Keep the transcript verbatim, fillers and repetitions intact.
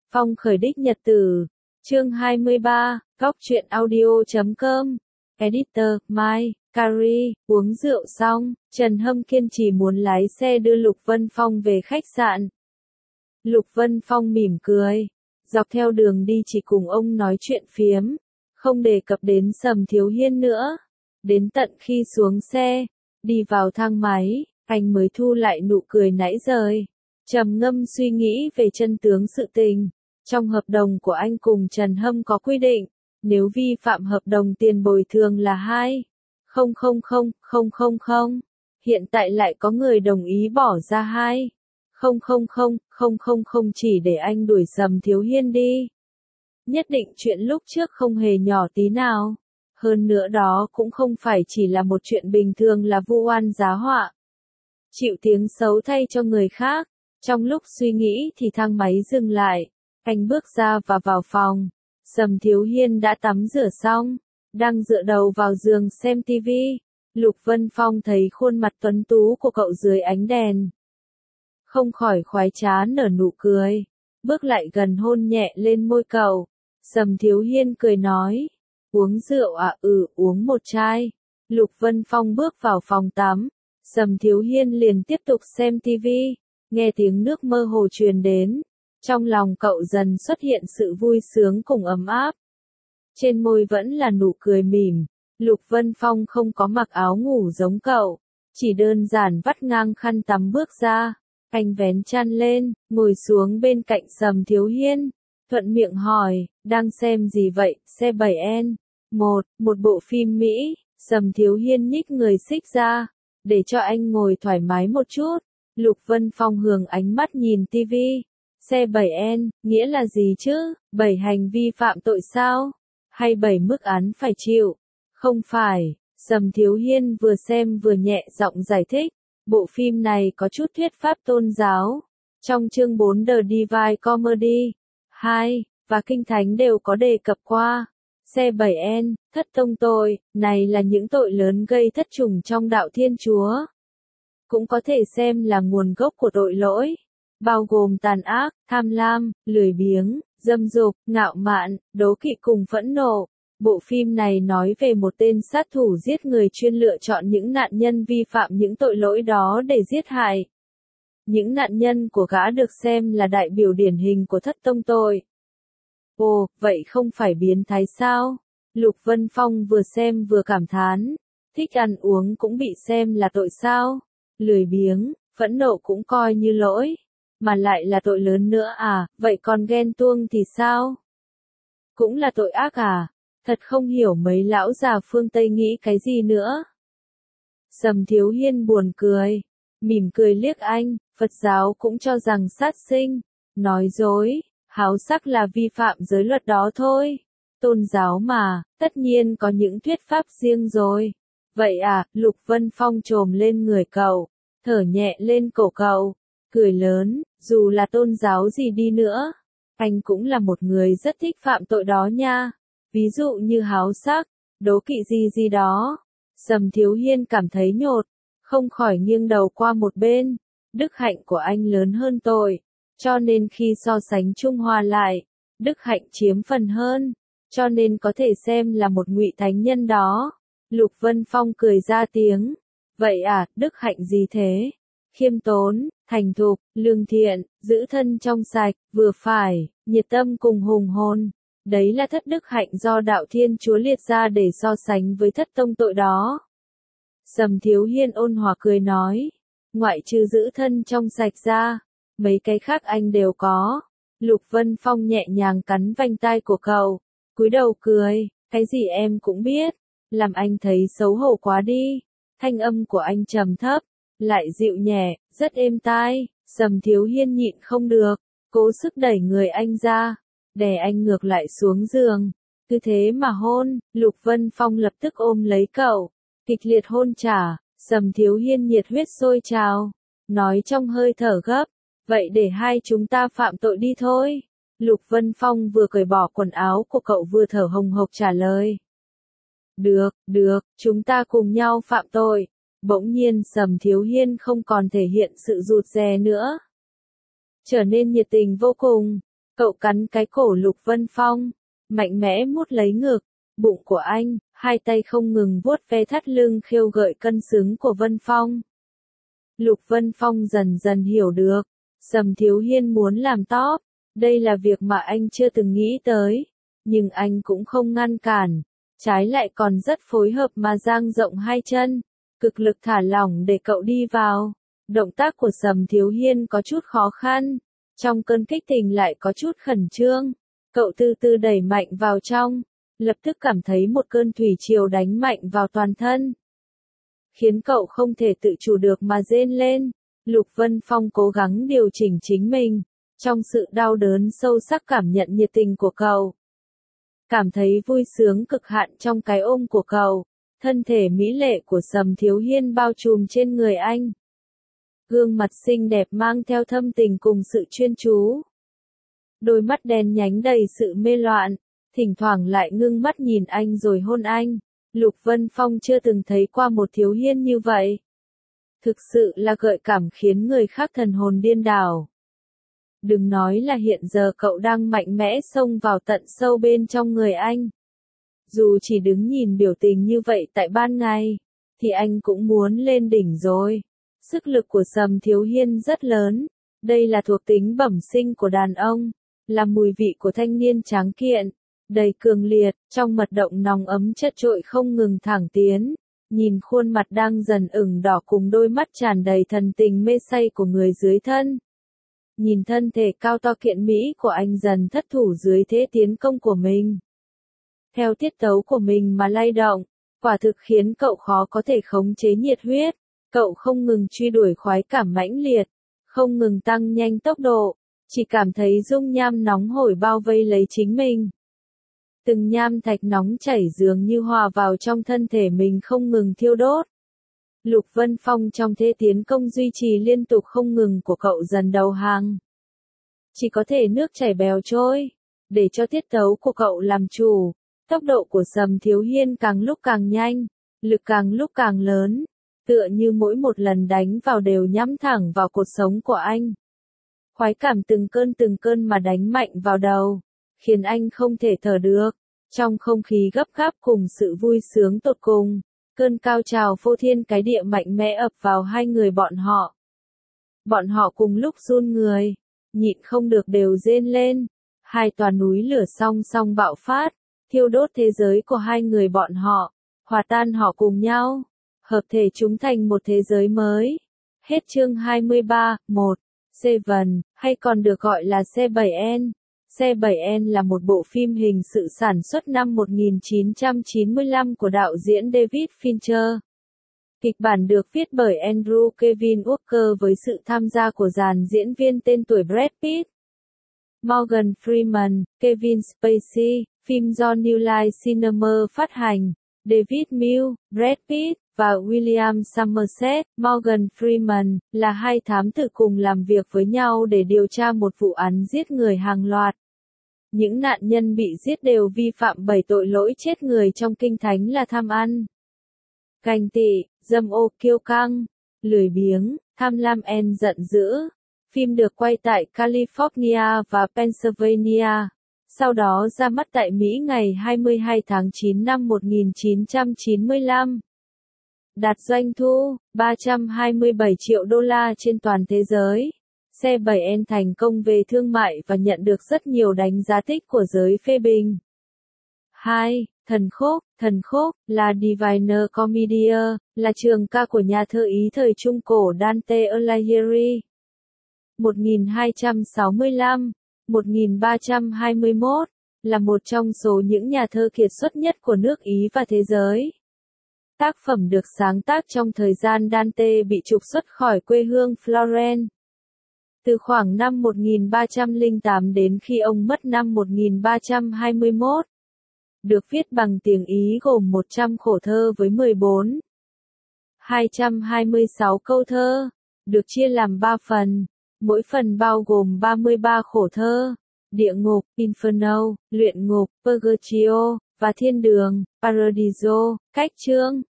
Phong khởi đích nhật tử. Chương hai mươi ba, góc truyện audio chấm com. Editor, Mai, Carrie, uống rượu xong, Trần Hâm kiên trì muốn lái xe đưa Lục Vân Phong về khách sạn. Lục Vân Phong mỉm cười, dọc theo đường đi chỉ cùng ông nói chuyện phiếm, không đề cập đến Sầm Thiếu Hiên nữa. Đến tận khi xuống xe, đi vào thang máy, anh mới thu lại nụ cười nãy giờ, trầm ngâm suy nghĩ về chân tướng sự tình. Trong hợp đồng của anh cùng Trần Hâm có quy định, nếu vi phạm hợp đồng tiền bồi thường là hai phẩy không không không không không không, hiện tại lại có người đồng ý bỏ ra hai phẩy không không không không không không chỉ để anh đuổi Sầm Thiếu Hiên đi. Nhất định chuyện lúc trước không hề nhỏ tí nào. Hơn nữa đó cũng không phải chỉ là một chuyện bình thường là vu oan giá họa, chịu tiếng xấu thay cho người khác. Trong lúc suy nghĩ thì thang máy dừng lại, anh bước ra và vào phòng. Sầm Thiếu Hiên đã tắm rửa xong, đang dựa đầu vào giường xem tivi. Lục Vân Phong thấy khuôn mặt tuấn tú của cậu dưới ánh đèn, không khỏi khoái trá nở nụ cười, bước lại gần hôn nhẹ lên môi cậu. Sầm Thiếu Hiên cười nói, uống rượu à? Ừ, uống một chai. Lục Vân Phong bước vào phòng tắm, Sầm Thiếu Hiên liền tiếp tục xem tivi, nghe tiếng nước mơ hồ truyền đến. Trong lòng cậu dần xuất hiện sự vui sướng cùng ấm áp. Trên môi vẫn là nụ cười mỉm. Lục Vân Phong không có mặc áo ngủ giống cậu, chỉ đơn giản vắt ngang khăn tắm bước ra. Anh vén chăn lên, ngồi xuống bên cạnh Sầm Thiếu Hiên, thuận miệng hỏi, đang xem gì vậy? C bảy N một, một bộ phim Mỹ. Sầm Thiếu Hiên nhích người xích ra, để cho anh ngồi thoải mái một chút. Lục Vân Phong hướng ánh mắt nhìn tivi. C bảy N, nghĩa là gì chứ? bảy hành vi phạm tội sao? Hay bảy mức án phải chịu? Không phải, Sầm Thiếu Hiên vừa xem vừa nhẹ giọng giải thích. Bộ phim này có chút thuyết pháp tôn giáo. Trong chương bốn The Divine Comedy hai và Kinh Thánh đều có đề cập qua. C bảy N, thất tông tội, này là những tội lớn gây thất trùng trong đạo Thiên Chúa. Cũng có thể xem là nguồn gốc của tội lỗi, bao gồm tàn ác, tham lam, lười biếng, dâm dục, ngạo mạn, đố kỵ cùng phẫn nộ. Bộ phim này nói về một tên sát thủ giết người chuyên lựa chọn những nạn nhân vi phạm những tội lỗi đó để giết hại. Những nạn nhân của gã được xem là đại biểu điển hình của thất tông tội. Ồ, vậy không phải biến thái sao? Lục Vân Phong vừa xem vừa cảm thán. Thích ăn uống cũng bị xem là tội sao? Lười biếng, phẫn nộ cũng coi như lỗi. Mà lại là tội lớn nữa à? Vậy còn ghen tuông thì sao? Cũng là tội ác à? Thật không hiểu mấy lão già phương Tây nghĩ cái gì nữa. Sầm Thiếu Hiên buồn cười, mỉm cười liếc anh. Phật giáo cũng cho rằng sát sinh, nói dối, háo sắc là vi phạm giới luật đó thôi. Tôn giáo mà, tất nhiên có những thuyết pháp riêng rồi. Vậy à? Lục Vân Phong chồm lên người cậu, thở nhẹ lên cổ cậu, cười lớn. Dù là tôn giáo gì đi nữa, anh cũng là một người rất thích phạm tội đó nha. Ví dụ như háo sắc, đố kỵ gì gì đó. Sầm Thiếu Hiên cảm thấy nhột, không khỏi nghiêng đầu qua một bên. Đức hạnh của anh lớn hơn tội, cho nên khi so sánh trung hòa lại, đức hạnh chiếm phần hơn, cho nên có thể xem là một ngụy thánh nhân đó. Lục Vân Phong cười ra tiếng. Vậy à? Đức hạnh gì thế? Khiêm tốn, thành thục, lương thiện, giữ thân trong sạch, vừa phải, nhiệt tâm cùng hùng hồn. Đấy là thất đức hạnh do đạo Thiên Chúa liệt ra để so sánh với thất tông tội đó. Sầm Thiếu Hiên ôn hòa cười nói, ngoại trừ giữ thân trong sạch ra, mấy cái khác anh đều có. Lục Vân Phong nhẹ nhàng cắn vành tai của cậu, cúi đầu cười, cái gì em cũng biết, làm anh thấy xấu hổ quá đi. Thanh âm của anh trầm thấp, lại dịu nhẹ, rất êm tai. Sầm Thiếu Hiên nhịn không được, cố sức đẩy người anh ra, đè anh ngược lại xuống giường. Cứ thế mà hôn. Lục Vân Phong lập tức ôm lấy cậu, kịch liệt hôn trả. Sầm Thiếu Hiên nhiệt huyết sôi trào, nói trong hơi thở gấp, vậy để hai chúng ta phạm tội đi thôi. Lục Vân Phong vừa cởi bỏ quần áo của cậu vừa thở hồng hộc trả lời. Được, được, chúng ta cùng nhau phạm tội. Bỗng nhiên Sầm Thiếu Hiên không còn thể hiện sự rụt rè nữa, trở nên nhiệt tình vô cùng. Cậu cắn cái cổ Lục Vân Phong, mạnh mẽ mút lấy ngực, bụng của anh, hai tay không ngừng vuốt ve thắt lưng khêu gợi cân xứng của Vân Phong. Lục Vân Phong dần dần hiểu được, Sầm Thiếu Hiên muốn làm top, đây là việc mà anh chưa từng nghĩ tới, nhưng anh cũng không ngăn cản, trái lại còn rất phối hợp mà dang rộng hai chân, cực lực thả lỏng để cậu đi vào. Động tác của Sầm Thiếu Hiên có chút khó khăn, trong cơn kích tình lại có chút khẩn trương, cậu từ từ đẩy mạnh vào trong, lập tức cảm thấy một cơn thủy triều đánh mạnh vào toàn thân, khiến cậu không thể tự chủ được mà rên lên. Lục Vân Phong cố gắng điều chỉnh chính mình, trong sự đau đớn sâu sắc cảm nhận nhiệt tình của cậu. Cảm thấy vui sướng cực hạn trong cái ôm của cậu, thân thể mỹ lệ của Sầm Thiếu Hiên bao trùm trên người anh. Gương mặt xinh đẹp mang theo thâm tình cùng sự chuyên chú. Đôi mắt đen nhánh đầy sự mê loạn, thỉnh thoảng lại ngưng mắt nhìn anh rồi hôn anh. Lục Vân Phong chưa từng thấy qua một Thiếu Hiên như vậy. Thực sự là gợi cảm khiến người khác thần hồn điên đảo. Đừng nói là hiện giờ cậu đang mạnh mẽ xông vào tận sâu bên trong người anh. Dù chỉ đứng nhìn biểu tình như vậy tại ban ngày, thì anh cũng muốn lên đỉnh rồi. Sức lực của Sầm Thiếu Hiên rất lớn, đây là thuộc tính bẩm sinh của đàn ông, là mùi vị của thanh niên tráng kiện, đầy cường liệt, trong mật động nóng ấm chất trội không ngừng thẳng tiến. Nhìn khuôn mặt đang dần ửng đỏ cùng đôi mắt tràn đầy thần tình mê say của người dưới thân. Nhìn thân thể cao to kiện mỹ của anh dần thất thủ dưới thế tiến công của mình. Theo tiết tấu của mình mà lay động, quả thực khiến cậu khó có thể khống chế nhiệt huyết. Cậu không ngừng truy đuổi khoái cảm mãnh liệt, không ngừng tăng nhanh tốc độ, chỉ cảm thấy dung nham nóng hổi bao vây lấy chính mình. Từng nham thạch nóng chảy dường như hòa vào trong thân thể mình không ngừng thiêu đốt. Lục Vân Phong trong thế tiến công duy trì liên tục không ngừng của cậu dần đầu hàng. Chỉ có thể nước chảy bèo trôi, để cho tiết tấu của cậu làm chủ. Tốc độ của Sầm Thiếu Hiên càng lúc càng nhanh, lực càng lúc càng lớn, tựa như mỗi một lần đánh vào đều nhắm thẳng vào cột sống của anh. Khoái cảm từng cơn từng cơn mà đánh mạnh vào đầu, khiến anh không thể thở được. Trong không khí gấp gáp cùng sự vui sướng tột cùng, cơn cao trào phô thiên cái địa mạnh mẽ ập vào hai người bọn họ. Bọn họ cùng lúc run người, nhịn không được đều rên lên. Hai tòa núi lửa song song bạo phát, thiêu đốt thế giới của hai người bọn họ, hòa tan họ cùng nhau, hợp thể chúng thành một thế giới mới. Hết chương hai mươi ba, một. Seven, hay còn được gọi là C bảy N. C bảy N là một bộ phim hình sự sản xuất năm một nghìn chín trăm chín mươi lăm của đạo diễn David Fincher. Kịch bản được viết bởi Andrew Kevin Walker với sự tham gia của dàn diễn viên tên tuổi Brad Pitt, Morgan Freeman, Kevin Spacey. Phim do New Line Cinema phát hành. David Mills, Brad Pitt và William Somerset, Morgan Freeman là hai thám tử cùng làm việc với nhau để điều tra một vụ án giết người hàng loạt. Những nạn nhân bị giết đều vi phạm bảy tội lỗi chết người trong kinh thánh là tham ăn, ganh tị, dâm ô kiêu căng, lười biếng, tham lam en giận dữ. Phim được quay tại California và Pennsylvania, sau đó ra mắt tại Mỹ ngày hai mươi hai tháng chín năm một nghìn chín trăm chín mươi lăm. Đạt doanh thu ba trăm hai mươi bảy triệu đô la trên toàn thế giới. C bảy N thành công về thương mại và nhận được rất nhiều đánh giá tích của giới phê bình. hai. Thần Khúc. Thần Khúc là Divina Commedia, là trường ca của nhà thơ Ý thời Trung Cổ Dante Alighieri. một nghìn hai trăm sáu mươi lăm đến một nghìn ba trăm hai mươi mốt, là một trong số những nhà thơ kiệt xuất nhất của nước Ý và thế giới. Tác phẩm được sáng tác trong thời gian Dante bị trục xuất khỏi quê hương Florence. Từ khoảng năm một nghìn ba trăm lẻ tám đến khi ông mất năm một nghìn ba trăm hai mươi mốt. Được viết bằng tiếng Ý gồm một trăm khổ thơ với mười bốn nghìn hai trăm hai mươi sáu câu thơ, được chia làm ba phần, mỗi phần bao gồm ba mươi ba khổ thơ: Địa ngục, Inferno, Luyện ngục, Purgatorio, và Thiên đường, Paradiso. Cách chương